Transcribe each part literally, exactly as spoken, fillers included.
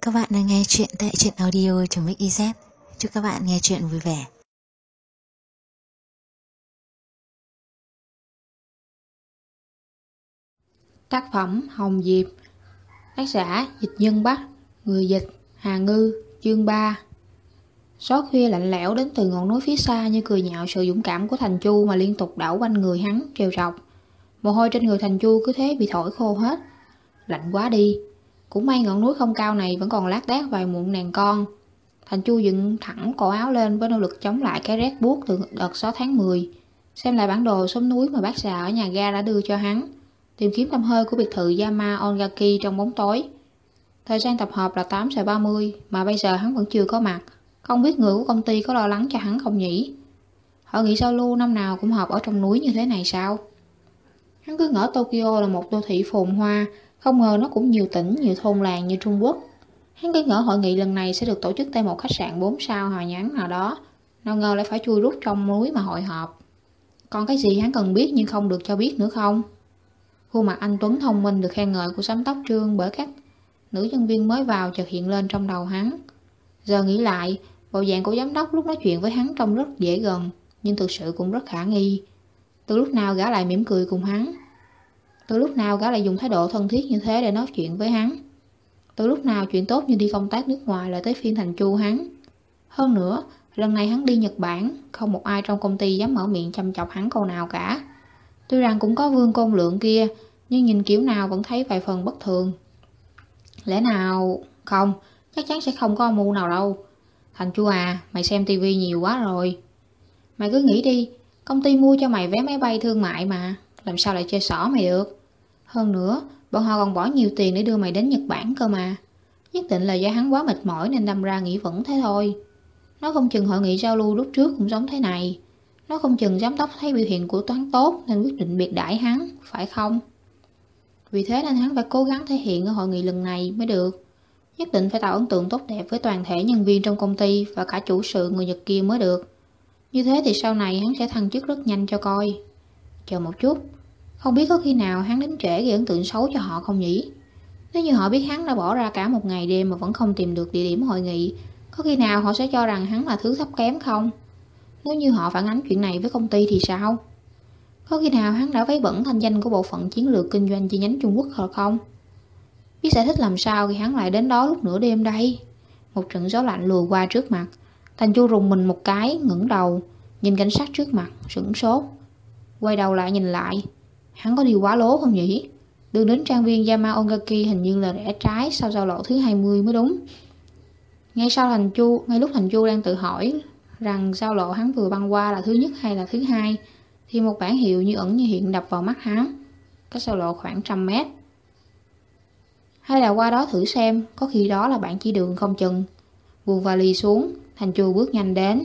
Các bạn đang nghe chuyện tại truyện audio.mix.iz. Chúc các bạn nghe chuyện vui vẻ. Tác phẩm Hồng Diệp. Tác giả Dịch Nhân Bắc. Người dịch Hà Ngư. Chương ba. Gió khuya lạnh lẽo đến từ ngọn núi phía xa như cười nhạo sự dũng cảm của Thành Chu mà liên tục đảo quanh người hắn trêu chọc. Mồ hôi trên người Thành Chu cứ thế bị thổi khô hết. Lạnh quá đi. Cũng may ngọn núi không cao này vẫn còn lác đác vài mụn nàng con. Thành Chu dựng thẳng cổ áo lên với nỗ lực chống lại cái rét buốt từ đợt gió tháng mười. Xem lại bản đồ sống núi mà bác già ở nhà ga đã đưa cho hắn, tìm kiếm tăm hơi của biệt thự Yama Ongaki trong bóng tối. Thời gian tập hợp là tám giờ ba mươi mà bây giờ hắn vẫn chưa có mặt. Không biết người của công ty có lo lắng cho hắn không nhỉ? Họ nghĩ giao lưu năm nào cũng họp ở trong núi như thế này sao? Hắn cứ ngỡ Tokyo là một đô thị phồn hoa, không ngờ nó cũng nhiều tỉnh, nhiều thôn làng như Trung Quốc. Hắn cứ ngỡ hội nghị lần này sẽ được tổ chức tại một khách sạn bốn sao hào nhoáng nào đó, nào ngờ lại phải chui rút trong núi mà hội họp. Còn cái gì hắn cần biết nhưng không được cho biết nữa không? Khuôn mặt anh Tuấn thông minh được khen ngợi của Sám Tóc Trương bởi các nữ nhân viên mới vào chợt hiện lên trong đầu hắn. Giờ nghĩ lại, bộ dạng của giám đốc lúc nói chuyện với hắn trông rất dễ gần, nhưng thực sự cũng rất khả nghi. Từ lúc nào gã lại mỉm cười cùng hắn? Từ lúc nào gã lại dùng thái độ thân thiết như thế để nói chuyện với hắn? Từ lúc nào chuyện tốt như đi công tác nước ngoài lại tới phiên Thành Chu hắn? Hơn nữa, lần này hắn đi Nhật Bản, không một ai trong công ty dám mở miệng châm chọc hắn câu nào cả. Tuy rằng cũng có Vương Côn Lượng kia, nhưng nhìn kiểu nào vẫn thấy vài phần bất thường. Lẽ nào... Không, chắc chắn sẽ không có âm mưu nào đâu. Thành Chu à, mày xem tivi nhiều quá rồi. Mày cứ nghĩ đi, công ty mua cho mày vé máy bay thương mại mà, làm sao lại chơi xỏ mày được? Hơn nữa, bọn họ còn bỏ nhiều tiền để đưa mày đến Nhật Bản cơ mà. Nhất định là do hắn quá mệt mỏi nên đâm ra nghĩ vẫn thế thôi. Nó không chừng hội nghị giao lưu lúc trước cũng giống thế này. Nó không chừng giám đốc thấy biểu hiện của Toán tốt nên quyết định biệt đãi hắn, phải không? Vì thế nên hắn phải cố gắng thể hiện ở hội nghị lần này mới được. Nhất định phải tạo ấn tượng tốt đẹp với toàn thể nhân viên trong công ty và cả chủ sự người Nhật kia mới được. Như thế thì sau này hắn sẽ thăng chức rất nhanh cho coi. Chờ một chút, không biết có khi nào hắn đến trễ gây ấn tượng xấu cho họ không nhỉ? Nếu như họ biết hắn đã bỏ ra cả một ngày đêm mà vẫn không tìm được địa điểm hội nghị, có khi nào họ sẽ cho rằng hắn là thứ thấp kém không? Nếu như họ phản ánh chuyện này với công ty thì sao? Có khi nào hắn đã vấy bẩn thanh danh của bộ phận chiến lược kinh doanh chi nhánh Trung Quốc rồi không? Biết giải thích làm sao khi hắn lại đến đó lúc nửa đêm đây? Một trận gió lạnh lùa qua trước mặt. Thành Chu rùng mình một cái, ngẩng đầu, nhìn cảnh sát trước mặt, sửng sốt. Quay đầu lại nhìn lại, hắn có đi quá lố không nhỉ? Đường đến trang viên Yama Ongaki hình như là rẽ trái sau giao lộ thứ hai mươi mới đúng. Ngay sau Thành Chu, ngay lúc Thành Chu đang tự hỏi rằng giao lộ hắn vừa băng qua là thứ nhất hay là thứ hai, thì một bảng hiệu như ẩn như hiện đập vào mắt hắn. Cách giao lộ khoảng trăm mét. Hay là qua đó thử xem, có khi đó là bạn chỉ đường không chừng. Buông vali xuống, Thành Chu bước nhanh đến.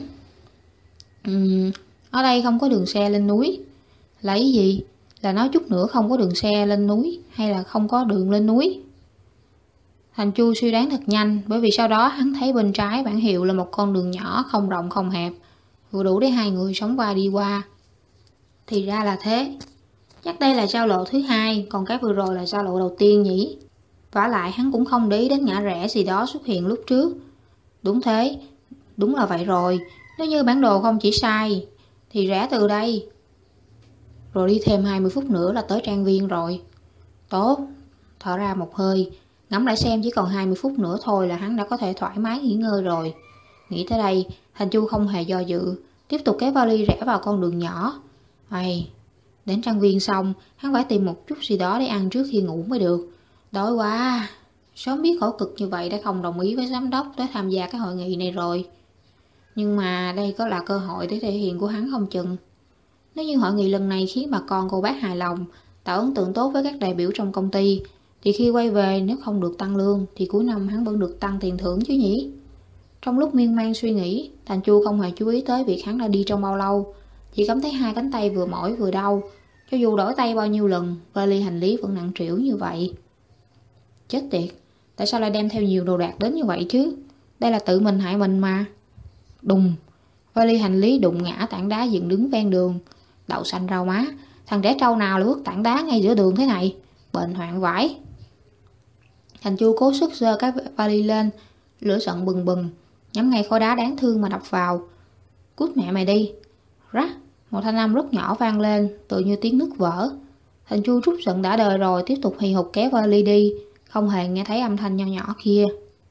Uhm, ở đây không có đường xe lên núi. Là ý gì? Là nói chút nữa không có đường xe lên núi, hay là không có đường lên núi? Thành Chu suy đoán thật nhanh, bởi vì sau đó hắn thấy bên trái bảng hiệu là một con đường nhỏ không rộng không hẹp, vừa đủ để hai người sống qua đi qua. Thì ra là thế. Chắc đây là giao lộ thứ hai, còn cái vừa rồi là giao lộ đầu tiên nhỉ? Vả lại hắn cũng không để ý đến ngã rẽ gì đó xuất hiện lúc trước. Đúng thế, đúng là vậy rồi. Nếu như bản đồ không chỉ sai, thì rẽ từ đây. Rồi đi thêm hai mươi phút nữa là tới trang viên rồi. Tốt, thở ra một hơi, ngẫm lại xem chỉ còn hai mươi phút nữa thôi là hắn đã có thể thoải mái nghỉ ngơi rồi. Nghĩ tới đây, Thành Chu không hề do dự, tiếp tục kéo vali rẽ vào con đường nhỏ. Ây, đến trang viên xong, hắn phải tìm một chút gì đó để ăn trước khi ngủ mới được. Đói quá, sớm biết khổ cực như vậy đã không đồng ý với giám đốc tới tham gia cái hội nghị này rồi. Nhưng mà đây có là cơ hội để thể hiện của hắn không chừng. Nếu như hội nghị lần này khiến bà con cô bác hài lòng, tạo ấn tượng tốt với các đại biểu trong công ty, thì khi quay về nếu không được tăng lương thì cuối năm hắn vẫn được tăng tiền thưởng chứ nhỉ? Trong lúc miên man suy nghĩ, Thành Chu không hề chú ý tới việc hắn đã đi trong bao lâu, chỉ cảm thấy hai cánh tay vừa mỏi vừa đau. Cho dù đổi tay bao nhiêu lần, vali hành lý vẫn nặng trĩu như vậy. Chết tiệt, tại sao lại đem theo nhiều đồ đạc đến như vậy chứ? Đây là tự mình hại mình mà. Đùng, vali hành lý đụng ngã tảng đá dựng đứng ven đường. Đậu xanh rau má, thằng trẻ trâu nào lại vứt tảng đá ngay giữa đường thế này? Bệnh hoạn vãi. Thành Chu cố sức giơ cái vali lên, lửa giận bừng bừng, nhắm ngay khối đá đáng thương mà đập vào. Cút mẹ mày đi. Rắc, một thanh âm rất nhỏ vang lên, tự như tiếng nứt vỡ. Thành Chu trút giận đã đời rồi, tiếp tục hì hục kéo vali đi, không hề nghe thấy âm thanh nho nhỏ kia.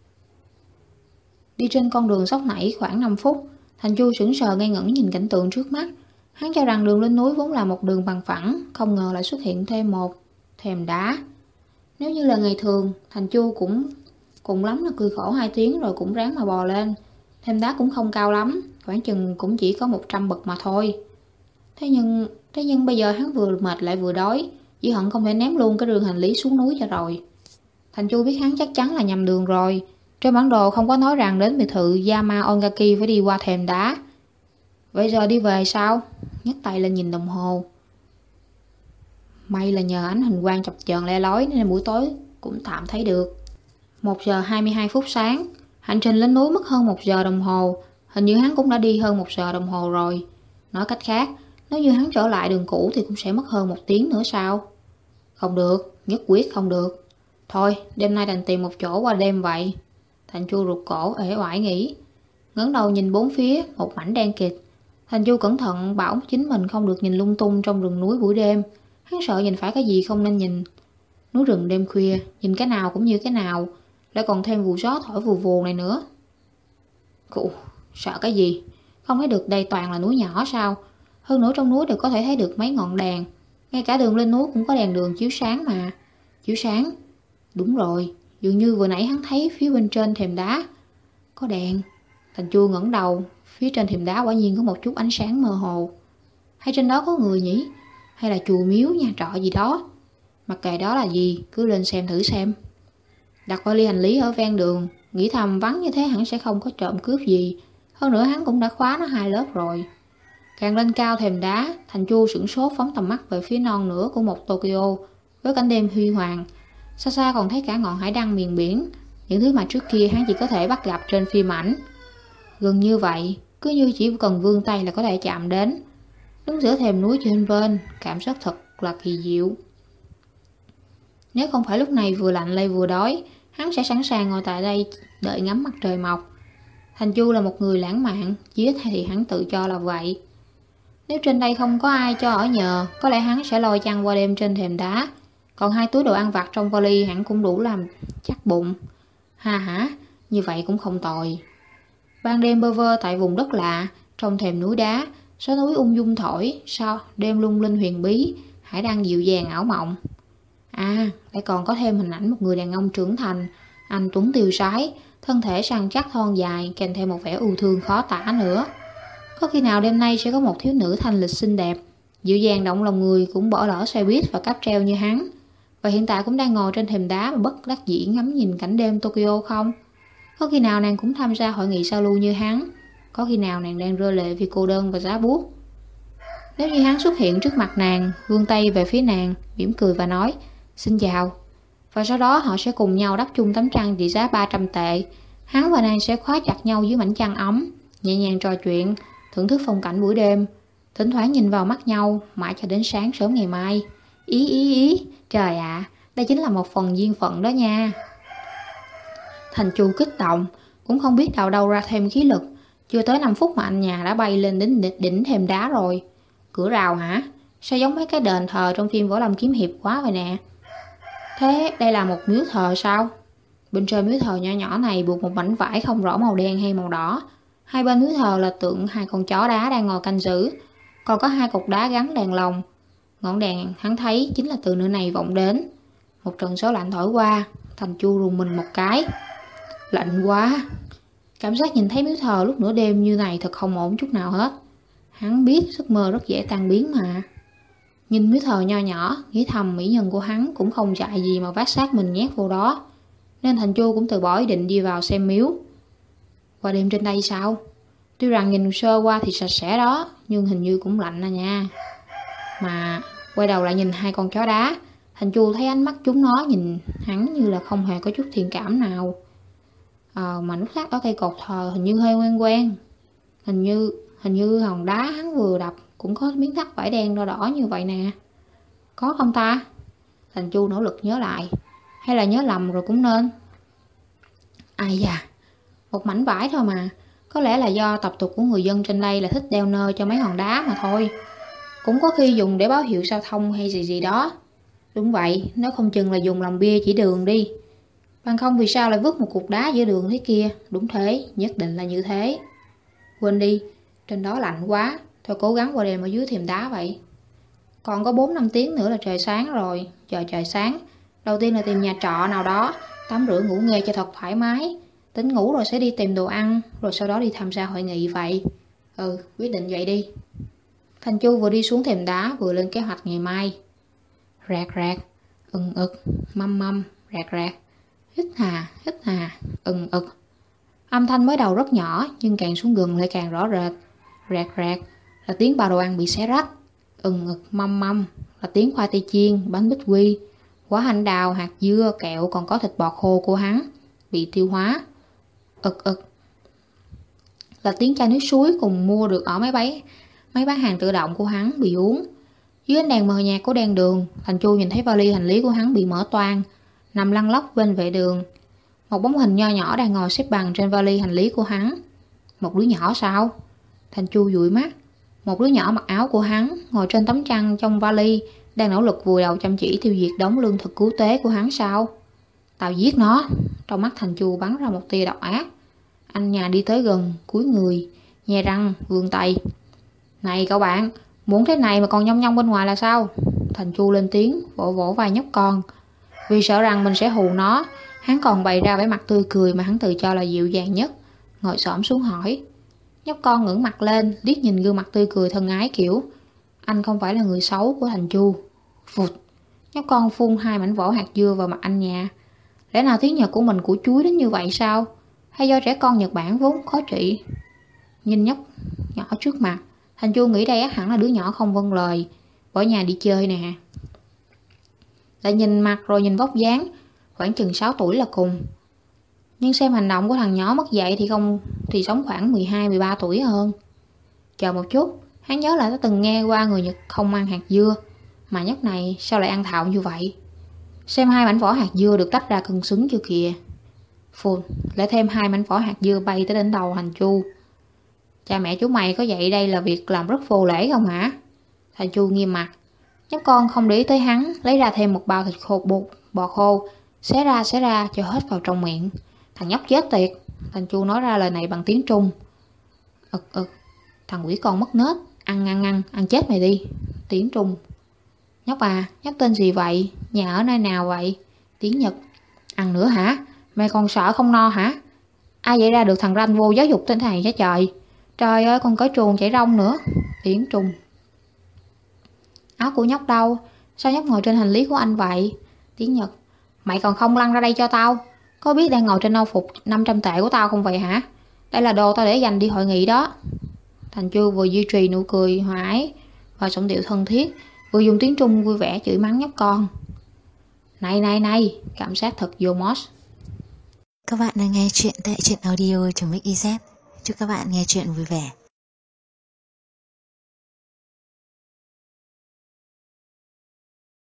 Đi trên con đường sóc nảy khoảng năm phút, Thành Chu sững sờ ngây ngẩn nhìn cảnh tượng trước mắt. Hắn cho rằng đường lên núi vốn là một đường bằng phẳng, không ngờ lại xuất hiện thêm một thềm đá. Nếu như là ngày thường, Thành Chu cũng cùng lắm là cười khổ hai tiếng rồi cũng ráng mà bò lên. Thềm đá cũng không cao lắm, khoảng chừng cũng chỉ có một trăm bậc mà thôi. Thế nhưng, thế nhưng bây giờ hắn vừa mệt lại vừa đói, chỉ hận không thể ném luôn cái rương hành lý xuống núi cho rồi. Thành Chu biết hắn chắc chắn là nhầm đường rồi. Trên bản đồ không có nói rằng đến biệt thự Yama Ongaki phải đi qua thềm đá. Vậy giờ đi về sao? Nhấc tay lên nhìn đồng hồ. May là nhờ ánh huỳnh quang chập chờn le lói nên buổi tối cũng tạm thấy được. Một giờ hai mươi hai phút sáng. Hành trình lên núi mất hơn một giờ đồng hồ. Hình như hắn cũng đã đi hơn một giờ đồng hồ rồi. Nói cách khác, nếu như hắn trở lại đường cũ thì cũng sẽ mất hơn một tiếng nữa sao? Không được, nhất quyết không được. Thôi, đêm nay đành tìm một chỗ qua đêm vậy. Thành Chu rụt cổ ể oải nghĩ. Ngẩng đầu nhìn bốn phía, một mảnh đen kịt. Thành Chu cẩn thận bảo chính mình không được nhìn lung tung trong rừng núi buổi đêm. Hắn sợ nhìn phải cái gì không nên nhìn. Núi rừng đêm khuya, nhìn cái nào cũng như cái nào, lại còn thêm vụ gió thổi vù vù này nữa. Cụ, sợ cái gì? Không thấy được đây toàn là núi nhỏ sao? Hơn nữa trong núi đều có thể thấy được mấy ngọn đèn. Ngay cả đường lên núi cũng có đèn đường chiếu sáng mà. Chiếu sáng? Đúng rồi, dường như vừa nãy hắn thấy phía bên trên thềm đá có đèn. Thành Chu ngẩng đầu, phía trên thềm đá quả nhiên có một chút ánh sáng mơ hồ. Hay trên đó có người nhỉ? Hay là chùa miếu nhà trọ gì đó? Mặc kệ đó là gì, cứ lên xem thử xem. Đặt vali hành lý ở ven đường, nghĩ thầm vắng như thế hẳn sẽ không có trộm cướp gì. Hơn nữa hắn cũng đã khóa nó hai lớp rồi. Càng lên cao thềm đá, Thành Chu sửng sốt phóng tầm mắt về phía non nửa của một Tokyo với cảnh đêm huy hoàng. Xa xa còn thấy cả ngọn hải đăng miền biển, những thứ mà trước kia hắn chỉ có thể bắt gặp trên phim ảnh. Gần như vậy, cứ như chỉ cần vươn tay là có thể chạm đến. Đứng giữa thềm núi trên vên, cảm giác thật là kỳ diệu. Nếu không phải lúc này vừa lạnh lại vừa đói, hắn sẽ sẵn sàng ngồi tại đây đợi ngắm mặt trời mọc. Thành Chu là một người lãng mạn, chí ít thì hắn tự cho là vậy. Nếu trên đây không có ai cho ở nhờ, có lẽ hắn sẽ lôi chăn qua đêm trên thềm đá. Còn hai túi đồ ăn vặt trong vali hẳn cũng đủ làm chắc bụng. Ha hả, như vậy cũng không tồi. Ban đêm bơ vơ tại vùng đất lạ, trong thềm núi đá, gió núi ung dung thổi, sao đêm lung linh huyền bí, hải đăng dịu dàng ảo mộng. À, lại còn có thêm hình ảnh một người đàn ông trưởng thành, anh tuấn tiêu sái, thân thể săn chắc thon dài, kèm theo một vẻ ưu thương khó tả nữa. Có khi nào đêm nay sẽ có một thiếu nữ thanh lịch xinh đẹp, dịu dàng động lòng người cũng bỏ lỡ xe buýt và cáp treo như hắn, và hiện tại cũng đang ngồi trên thềm đá mà bất đắc dĩ ngắm nhìn cảnh đêm Tokyo không? Có khi nào nàng cũng tham gia hội nghị giao lưu như hắn? Có khi nào nàng đang rơi lệ vì cô đơn và giá buốt? Nếu như hắn xuất hiện trước mặt nàng, vươn tay về phía nàng, mỉm cười và nói xin chào, và sau đó họ sẽ cùng nhau đắp chung tấm chăn trị giá ba trăm tệ, hắn và nàng sẽ khóa chặt nhau dưới mảnh chăn ấm, nhẹ nhàng trò chuyện, thưởng thức phong cảnh buổi đêm, thỉnh thoảng nhìn vào mắt nhau mãi cho đến sáng sớm ngày mai. Ý ý ý, trời ạ, à, đây chính là một phần duyên phận đó nha. Thành Chu kích động, cũng không biết đào đâu ra thêm khí lực. Chưa tới năm phút mà anh nhà đã bay lên đến đỉnh thềm đá rồi. Cửa rào hả? Sao giống mấy cái đền thờ trong phim Võ Lâm Kiếm Hiệp quá vậy nè. Thế đây là một miếu thờ sao? Bên trên miếu thờ nhỏ nhỏ này buộc một mảnh vải không rõ màu đen hay màu đỏ. Hai bên miếu thờ là tượng hai con chó đá đang ngồi canh giữ. Còn có hai cột đá gắn đèn lồng. Ngọn đèn hắn thấy chính là từ nơi này vọng đến. Một trận gió lạnh thổi qua, Thành Chu rùng mình một cái. Lạnh quá. Cảm giác nhìn thấy miếu thờ lúc nửa đêm như này thật không ổn chút nào hết. Hắn biết giấc mơ rất dễ tan biến mà. Nhìn miếu thờ nho nhỏ, nghĩ thầm mỹ nhân của hắn cũng không dại gì mà vác xác mình nhét vô đó. Nên Thành Chu cũng từ bỏ ý định đi vào xem miếu. Qua đêm trên đây sao? Tuy rằng nhìn sơ qua thì sạch sẽ đó, nhưng hình như cũng lạnh à nha. Mà quay đầu lại nhìn hai con chó đá, Thành Chu thấy ánh mắt chúng nó nhìn hắn như là không hề có chút thiện cảm nào. Ờ, mà nút thắt ở cây cột thờ hình như hơi quen quen. Hình như hình như hòn đá hắn vừa đập cũng có miếng thắt vải đen đỏ đỏ như vậy nè. Có không ta? Thành Chu nỗ lực nhớ lại. Hay là nhớ lầm rồi cũng nên. Ai da, một mảnh vải thôi mà. Có lẽ là do tập tục của người dân trên đây là thích đeo nơ cho mấy hòn đá mà thôi. Cũng có khi dùng để báo hiệu giao thông hay gì gì đó. Đúng vậy, nếu không chừng là dùng làm bia chỉ đường đi. Bằng không vì sao lại vứt một cục đá giữa đường thế kia. Đúng thế, nhất định là như thế. Quên đi, trên đó lạnh quá. Thôi cố gắng qua đêm ở dưới thềm đá vậy. Còn có bốn năm tiếng nữa là trời sáng rồi. Chờ trời sáng, đầu tiên là tìm nhà trọ nào đó, tắm rửa ngủ nghê cho thật thoải mái. Tính ngủ rồi sẽ đi tìm đồ ăn, rồi sau đó đi tham gia hội nghị vậy. Ừ, quyết định vậy đi. Thành Chu vừa đi xuống thềm đá vừa lên kế hoạch ngày mai. Rạc rạc, ừng ực, măm măm, rạc rạc. Hít hà, hít hà, ừng ực. Âm thanh mới đầu rất nhỏ nhưng càng xuống gần lại càng rõ rệt. Rạc rạc là tiếng bao đồ ăn bị xé rách. Ừng ực măm măm là tiếng khoai tây chiên, bánh bích quy, quả hạnh đào, hạt dưa, kẹo còn có thịt bò khô của hắn bị tiêu hóa. Ực ực là tiếng chai nước suối cùng mua được ở máy bay máy bán hàng tự động của hắn bị uống. Dưới ánh đèn mờ nhạt của đèn đường, Thành Chu nhìn thấy vali hành lý của hắn bị mở toang, nằm lăn lóc bên vệ đường. Một bóng hình nho nhỏ đang ngồi xếp bằng trên vali hành lý của hắn. Một đứa nhỏ sao? Thành Chu dụi mắt. Một đứa nhỏ mặc áo của hắn ngồi trên tấm chăn trong vali, đang nỗ lực vùi đầu chăm chỉ tiêu diệt đống lương thực cứu tế của hắn sao? Tao giết nó. Trong mắt Thành Chu bắn ra một tia độc ác. Anh nhà đi tới gần, cúi người, nhe răng, vươn tay. Này cậu bạn, muốn thế này mà còn nhong nhong bên ngoài là sao? Thành Chu lên tiếng, vỗ vỗ vai nhóc con. Vì sợ rằng mình sẽ hù nó, hắn còn bày ra vẻ mặt tươi cười mà hắn tự cho là dịu dàng nhất, ngồi xổm xuống hỏi. Nhóc con ngẩng mặt lên, liếc nhìn gương mặt tươi cười thân ái kiểu anh không phải là người xấu của Thành Chu. Phụt, nhóc con phun hai mảnh vỏ hạt dưa vào mặt anh nhà. Lẽ nào tiếng Nhật của mình của chuối đến như vậy sao? Hay do trẻ con Nhật Bản vốn khó trị? Nhìn nhóc nhỏ trước mặt, Thành Chu nghĩ đây hẳn là đứa nhỏ không vâng lời, bỏ nhà đi chơi nè. Lại nhìn mặt rồi nhìn vóc dáng, khoảng chừng sáu tuổi là cùng. Nhưng xem hành động của thằng nhỏ mất dạy thì không thì sống khoảng mười hai mười ba tuổi hơn. Chờ một chút, hắn nhớ lại đã từng nghe qua người Nhật không ăn hạt dưa, mà nhóc này sao lại ăn thạo như vậy? Xem hai mảnh vỏ hạt dưa được tách ra cân xứng chưa kìa. Phun, lại thêm hai mảnh vỏ hạt dưa bay tới đỉnh đầu Thành Chu. Cha mẹ chú mày có dạy đây là việc làm rất vô lễ không hả? Thành Chu nghiêm mặt. Nhóc con không để ý tới hắn, lấy ra thêm một bao thịt khô bột, bò khô, xé ra xé ra cho hết vào trong miệng. Thằng nhóc chết tiệt. Thành Chu nói ra lời này bằng tiếng Trung. Ực ực, thằng quỷ con mất nết, ăn ăn ăn, ăn chết mày đi. Tiếng Trung. Nhóc à, nhóc tên gì vậy? Nhà ở nơi nào vậy? Tiếng Nhật. Ăn nữa hả? Mày còn sợ không no hả? Ai dạy ra được thằng ranh vô giáo dục tên này chứ trời? Trời ơi, còn cởi chuồng chảy rong nữa. Tiếng Trung. Áo của nhóc đâu? Sao nhóc ngồi trên hành lý của anh vậy? Tiếng Nhật. Mày còn không lăn ra đây cho tao? Có biết đang ngồi trên âu phục năm trăm tệ của tao không vậy hả? Đây là đồ tao để dành đi hội nghị đó. Thành Chu vừa duy trì nụ cười hòa ái và giọng điệu thân thiết, vừa dùng tiếng Trung vui vẻ chửi mắng nhóc con. Này này này, cảm giác thật vô mốt. Các bạn đang nghe chuyện tại truyện audio.mixyz. Chúc các bạn nghe chuyện vui vẻ.